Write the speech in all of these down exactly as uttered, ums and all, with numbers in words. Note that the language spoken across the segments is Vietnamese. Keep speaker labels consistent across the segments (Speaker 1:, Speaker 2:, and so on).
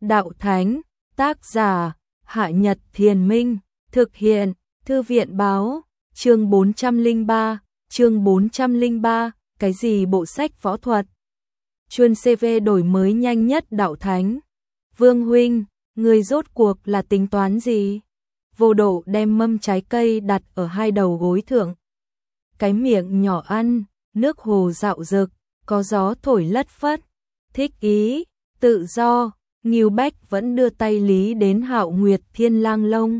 Speaker 1: Đạo Thánh, tác giả, Hạ Nhật Thiền Minh, thực hiện, Thư viện báo, chương bốn trăm lẻ ba, chương bốn trăm lẻ ba, cái gì bộ sách võ thuật? Chuyên xê vê đổi mới nhanh nhất Đạo Thánh. Vương huynh, người rốt cuộc là tính toán gì? Vô Độ đem mâm trái cây đặt ở hai đầu gối thượng. Cái miệng nhỏ ăn, nước hồ dạo dực, có gió thổi lất phất, thích ý, tự do. Ngưu Bách vẫn đưa tay lý đến Hạo Nguyệt Thiên Lang lông.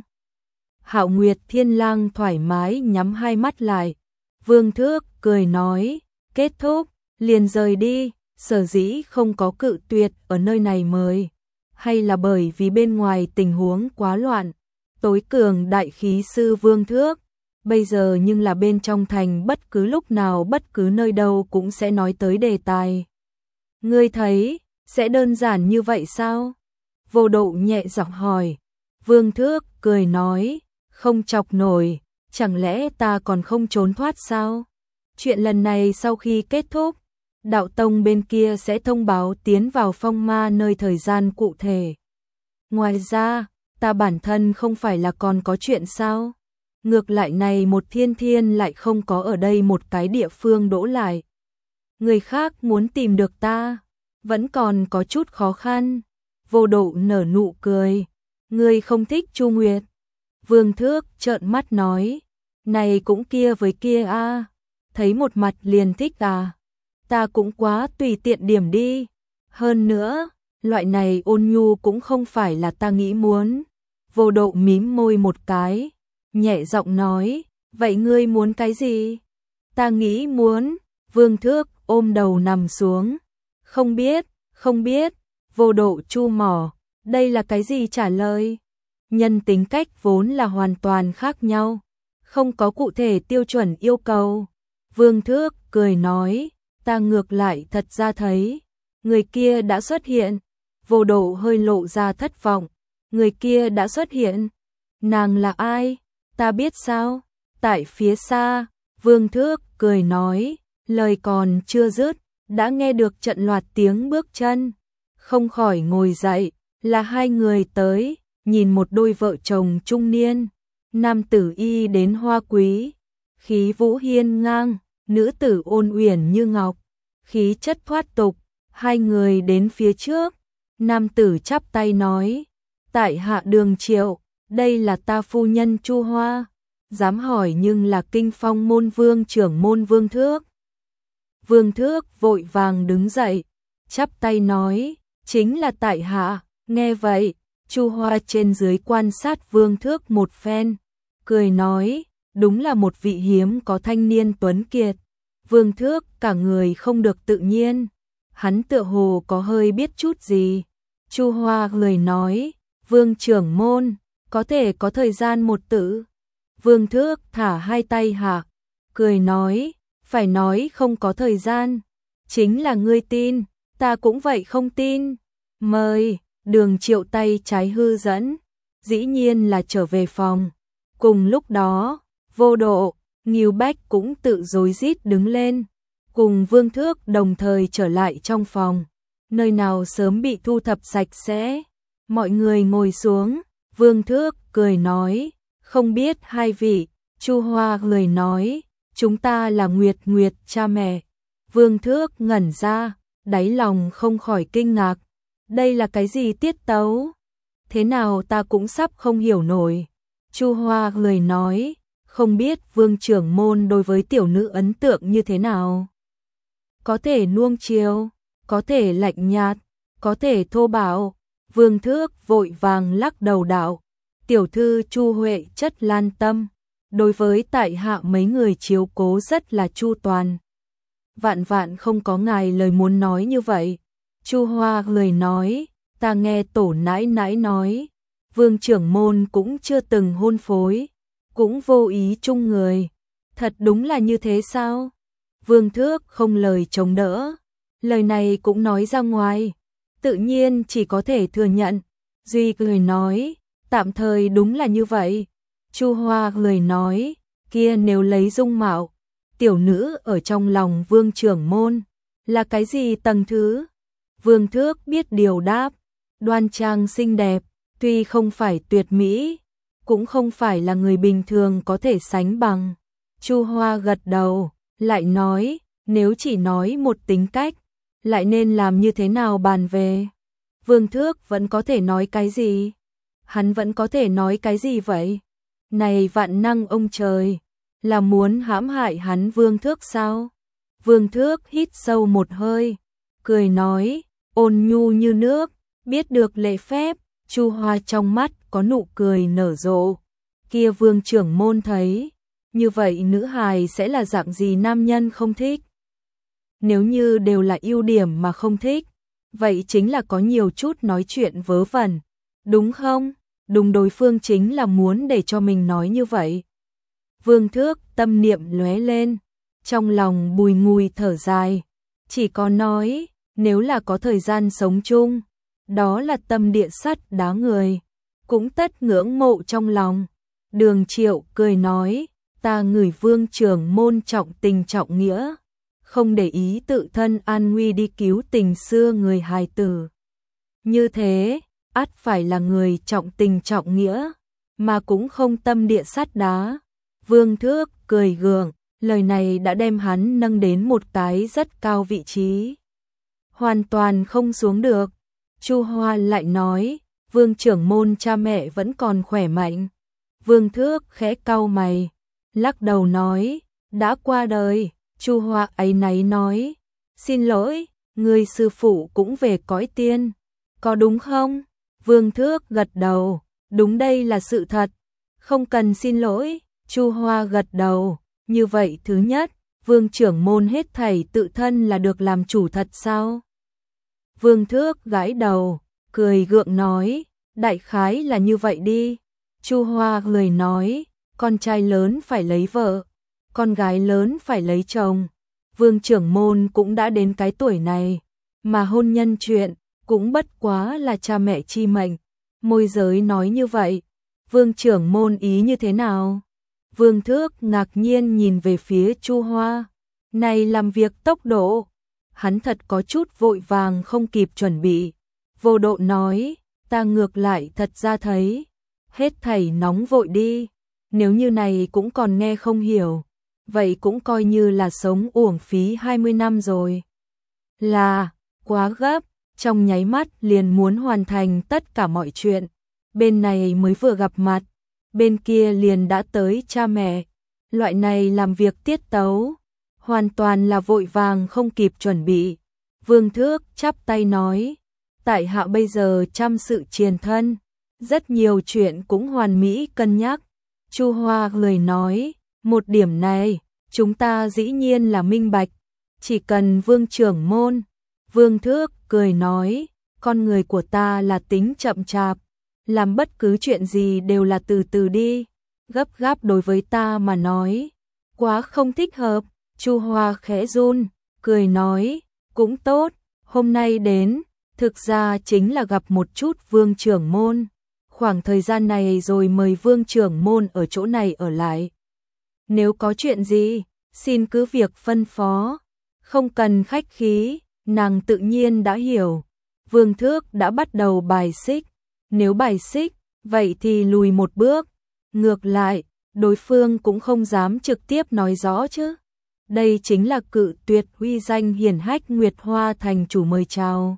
Speaker 1: Hạo Nguyệt Thiên Lang thoải mái nhắm hai mắt lại. Vương Thước cười nói, kết thúc, liền rời đi. Sở dĩ không có cự tuyệt ở nơi này mời, hay là bởi vì bên ngoài tình huống quá loạn. Tối cường đại khí sư Vương Thước, bây giờ nhưng là bên trong thành, bất cứ lúc nào bất cứ nơi đâu cũng sẽ nói tới đề tài. Ngươi thấy sẽ đơn giản như vậy sao? Vô Độ nhẹ giọng hỏi. Vương Thước cười nói, không chọc nổi, chẳng lẽ ta còn không trốn thoát sao? Chuyện lần này sau khi kết thúc, đạo tông bên kia sẽ thông báo tiến vào phong ma nơi thời gian cụ thể. Ngoài ra, ta bản thân không phải là còn có chuyện sao? Ngược lại này một thiên thiên lại không có ở đây một cái địa phương đỗ lại. Người khác muốn tìm được ta, vẫn còn có chút khó khăn. Vô Độ nở nụ cười. Ngươi không thích Chu Nguyệt? Vương Thước trợn mắt nói. Này cũng kia với kia a, à. Thấy một mặt liền thích à? Ta cũng quá tùy tiện điểm đi. Hơn nữa, loại này ôn nhu cũng không phải là ta nghĩ muốn. Vô Độ mím môi một cái, nhẹ giọng nói, vậy ngươi muốn cái gì? Ta nghĩ muốn. Vương Thước ôm đầu nằm xuống. Không biết, không biết. Vô Độ chu mỏ, đây là cái gì trả lời? Nhân tính cách vốn là hoàn toàn khác nhau, không có cụ thể tiêu chuẩn yêu cầu. Vương Thước cười nói, ta ngược lại thật ra thấy, người kia đã xuất hiện. Vô Độ hơi lộ ra thất vọng, người kia đã xuất hiện. Nàng là ai? Ta biết sao? Tại phía xa, Vương Thước cười nói, lời còn chưa dứt, đã nghe được trận loạt tiếng bước chân. Không khỏi ngồi dậy, là hai người tới, nhìn một đôi vợ chồng trung niên. Nam tử y đến hoa quý, khí vũ hiên ngang, nữ tử ôn uyển như ngọc, khí chất thoát tục. Hai người đến phía trước, nam tử chắp tay nói, tại hạ Đường Triệu, đây là ta phu nhân Chu Hoa. Dám hỏi nhưng là Kinh Phong môn vương trưởng môn Vương Thước. Vương Thước vội vàng đứng dậy, chắp tay nói, chính là tại hạ. Nghe vậy, Chu Hoa trên dưới quan sát Vương Thước một phen, cười nói, đúng là một vị hiếm có thanh niên tuấn kiệt. Vương Thước cả người không được tự nhiên, hắn tựa hồ có hơi biết chút gì. Chu Hoa cười nói, Vương trưởng môn, có thể có thời gian một tự. Vương Thước thả hai tay hạ, cười nói, phải nói không có thời gian, chính là ngươi tin, ta cũng vậy không tin. Mời. Đường Triệu tay trái hư dẫn, dĩ nhiên là trở về phòng. Cùng lúc đó, Vô Độ, Ngưu Bách cũng tự rối rít đứng lên, cùng Vương Thước đồng thời trở lại trong phòng. Nơi nào sớm bị thu thập sạch sẽ. Mọi người ngồi xuống, Vương Thước cười nói, không biết hai vị. Chu Hoa cười nói, chúng ta là Nguyệt Nguyệt cha mẹ. Vương Thước ngẩn ra, đáy lòng không khỏi kinh ngạc. Đây là cái gì tiết tấu? Thế nào ta cũng sắp không hiểu nổi. Chu Hoa cười nói, không biết Vương trưởng môn đối với tiểu nữ ấn tượng như thế nào? Có thể nuông chiều, có thể lạnh nhạt, có thể thô bạo. Vương Thước vội vàng lắc đầu đạo, tiểu thư Chu Huệ chất lan tâm, đối với tại hạ mấy người chiếu cố rất là chu toàn. Vạn vạn không có ngài lời muốn nói như vậy. Chu Hoa cười nói, ta nghe tổ nãi nãi nói, Vương trưởng môn cũng chưa từng hôn phối, cũng vô ý chung người. Thật đúng là như thế sao? Vương Thước không lời chống đỡ, lời này cũng nói ra ngoài, tự nhiên chỉ có thể thừa nhận. Duy cười nói, tạm thời đúng là như vậy. Chu Hoa cười nói, kia nếu lấy dung mạo, tiểu nữ ở trong lòng Vương trưởng môn, là cái gì tầng thứ? Vương Thước biết điều đáp, đoan trang xinh đẹp, tuy không phải tuyệt mỹ, cũng không phải là người bình thường có thể sánh bằng. Chu Hoa gật đầu, lại nói, nếu chỉ nói một tính cách, lại nên làm như thế nào bàn về? Vương Thước vẫn có thể nói cái gì? Hắn vẫn có thể nói cái gì vậy? Này vạn năng ông trời, là muốn hãm hại hắn Vương Thước sao? Vương Thước hít sâu một hơi, cười nói, ôn nhu như nước, biết được lễ phép. Chu Hoa trong mắt có nụ cười nở rộ. Kia Vương trưởng môn thấy, như vậy nữ hài sẽ là dạng gì nam nhân không thích? Nếu như đều là ưu điểm mà không thích, vậy chính là có nhiều chút nói chuyện vớ vẩn, đúng không? Đúng, đối phương chính là muốn để cho mình nói như vậy. Vương Thước tâm niệm lóe lên, trong lòng bùi ngùi thở dài, chỉ có nói, nếu là có thời gian sống chung, đó là tâm địa sắt đá người, cũng tất ngưỡng mộ trong lòng. Đường Triệu cười nói, ta ngửi Vương trưởng môn trọng tình trọng nghĩa, không để ý tự thân an nguy đi cứu tình xưa người hài tử. Như thế, ắt phải là người trọng tình trọng nghĩa, mà cũng không tâm địa sắt đá. Vương Thước cười gượng, lời này đã đem hắn nâng đến một cái rất cao vị trí. Hoàn toàn không xuống được. Chu Hoa lại nói, Vương trưởng môn cha mẹ vẫn còn khỏe mạnh. Vương Thước khẽ cau mày, lắc đầu nói, đã qua đời. Chu Hoa áy náy nói, xin lỗi, người sư phụ cũng về cõi tiên, có đúng không? Vương Thước gật đầu, đúng, đây là sự thật, không cần xin lỗi. Chu Hoa gật đầu, như vậy thứ nhất, Vương trưởng môn hết thảy tự thân là được làm chủ thật sao? Vương Thước gãi đầu, cười gượng nói, đại khái là như vậy đi. Chu Hoa cười nói, con trai lớn phải lấy vợ, con gái lớn phải lấy chồng. Vương trưởng môn cũng đã đến cái tuổi này, mà hôn nhân chuyện cũng bất quá là cha mẹ chi mệnh. Môi giới nói như vậy, Vương trưởng môn ý như thế nào? Vương Thước ngạc nhiên nhìn về phía Chu Hoa, này làm việc tốc độ, hắn thật có chút vội vàng không kịp chuẩn bị. Vô Độ nói, ta ngược lại thật ra thấy, hết thảy nóng vội đi, nếu như này cũng còn nghe không hiểu, vậy cũng coi như là sống uổng phí hai mươi năm rồi. Là, quá gấp, trong nháy mắt liền muốn hoàn thành tất cả mọi chuyện, bên này mới vừa gặp mặt, bên kia liền đã tới cha mẹ, loại này làm việc tiết tấu, hoàn toàn là vội vàng không kịp chuẩn bị. Vương Thước chắp tay nói, tại hạ bây giờ chăm sự triền thân, rất nhiều chuyện cũng hoàn mỹ cân nhắc. Chu Hoa cười nói, một điểm này, chúng ta dĩ nhiên là minh bạch, chỉ cần Vương trưởng môn. Vương Thước cười nói, con người của ta là tính chậm chạp, làm bất cứ chuyện gì đều là từ từ đi, gấp gáp đối với ta mà nói, quá không thích hợp. Chu Hoa khẽ run, cười nói, cũng tốt, hôm nay đến, thực ra chính là gặp một chút Vương trưởng môn, khoảng thời gian này rồi mời Vương trưởng môn ở chỗ này ở lại. Nếu có chuyện gì, xin cứ việc phân phó, không cần khách khí. Nàng tự nhiên đã hiểu, Vương Thước đã bắt đầu bài xích, nếu bài xích, vậy thì lùi một bước, ngược lại, đối phương cũng không dám trực tiếp nói rõ chứ. Đây chính là cự tuyệt uy danh hiển hách Nguyệt Hoa thành chủ mời chào.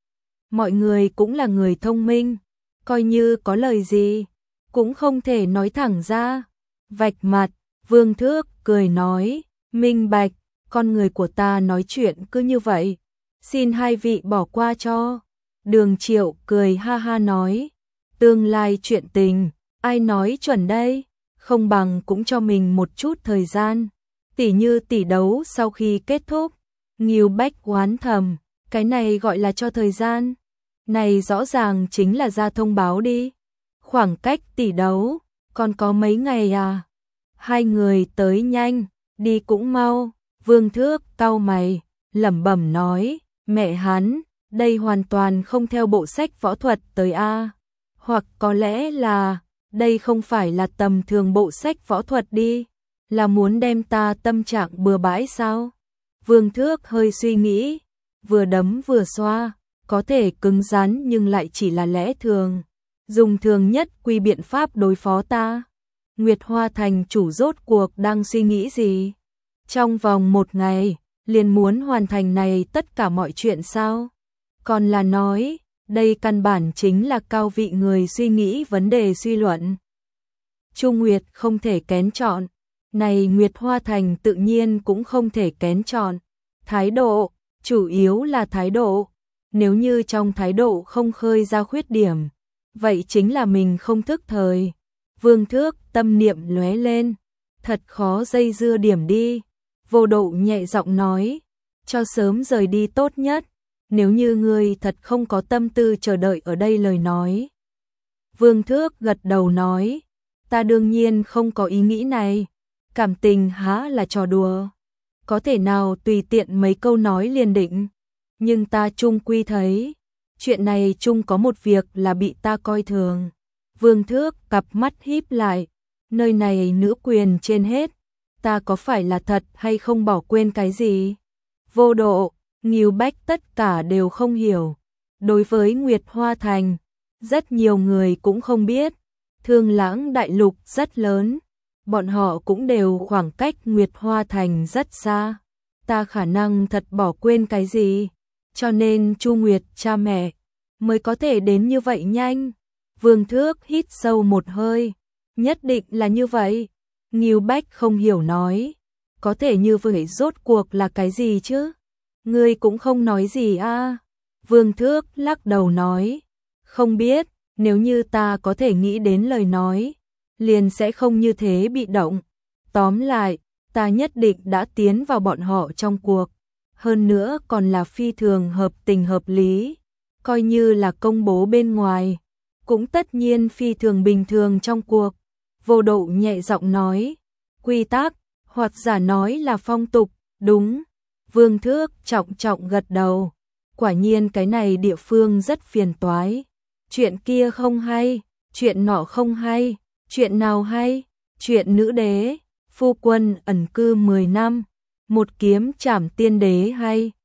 Speaker 1: Mọi người cũng là người thông minh, coi như có lời gì, cũng không thể nói thẳng ra. Vạch mặt, Vương Thước cười nói, minh bạch, con người của ta nói chuyện cứ như vậy, xin hai vị bỏ qua cho. Đường Triệu cười ha ha nói, tương lai chuyện tình, ai nói chuẩn đây, không bằng cũng cho mình một chút thời gian. Tỉ như tỷ đấu sau khi kết thúc, Ngưu Bách oán thầm, cái này gọi là cho thời gian, này rõ ràng chính là ra thông báo đi. Khoảng cách tỷ đấu, còn có mấy ngày à? Hai người tới nhanh, đi cũng mau. Vương Thước cau mày, lẩm bẩm nói, mẹ hắn, đây hoàn toàn không theo bộ sách võ thuật tới a, hoặc có lẽ là, đây không phải là tầm thường bộ sách võ thuật đi, là muốn đem ta tâm trạng bừa bãi sao? Vương Thước hơi suy nghĩ, vừa đấm vừa xoa, có thể cứng rắn nhưng lại chỉ là lẽ thường, dùng thường nhất quy biện pháp đối phó ta. Nguyệt Hoa thành chủ rốt cuộc đang suy nghĩ gì? Trong vòng một ngày, liền muốn hoàn thành này tất cả mọi chuyện sao? Còn là nói, đây căn bản chính là cao vị người suy nghĩ vấn đề suy luận. Chu Nguyệt không thể kén chọn, này Nguyệt Hoa thành tự nhiên cũng không thể kén chọn. Thái độ, chủ yếu là thái độ, nếu như trong thái độ không khơi ra khuyết điểm, vậy chính là mình không thức thời. Vương Thước tâm niệm lóe lên, thật khó dây dưa điểm đi. Vô Độ nhẹ giọng nói, cho sớm rời đi tốt nhất, nếu như ngươi thật không có tâm tư chờ đợi ở đây lời nói. Vương Thước gật đầu nói, ta đương nhiên không có ý nghĩ này, cảm tình há là trò đùa, có thể nào tùy tiện mấy câu nói liền định, nhưng ta chung quy thấy, chuyện này chung có một việc là bị ta coi thường. Vương Thước cặp mắt híp lại, nơi này nữ quyền trên hết, ta có phải là thật hay không bỏ quên cái gì? Vô Độ, Ngưu Bách tất cả đều không hiểu. Đối với Nguyệt Hoa thành, rất nhiều người cũng không biết, Thương Lãng đại lục rất lớn, bọn họ cũng đều khoảng cách Nguyệt Hoa thành rất xa. Ta khả năng thật bỏ quên cái gì, cho nên Chu Nguyệt cha mẹ mới có thể đến như vậy nhanh. Vương Thước hít sâu một hơi, nhất định là như vậy. Ngưu Bách không hiểu nói, có thể như vậy rốt cuộc là cái gì chứ? Ngươi cũng không nói gì a? À? Vương Thước lắc đầu nói, không biết, nếu như ta có thể nghĩ đến lời nói, liền sẽ không như thế bị động. Tóm lại, ta nhất định đã tiến vào bọn họ trong cuộc, hơn nữa còn là phi thường hợp tình hợp lý, coi như là công bố bên ngoài, cũng tất nhiên phi thường bình thường trong cuộc. Vô Độ nhẹ giọng nói, quy tắc, hoặc giả nói là phong tục, đúng. Vương Thước trọng trọng gật đầu, quả nhiên cái này địa phương rất phiền toái. Chuyện kia không hay, chuyện nọ không hay, chuyện nào hay? Chuyện nữ đế, phu quân ẩn cư mười năm, một kiếm trảm tiên đế hay.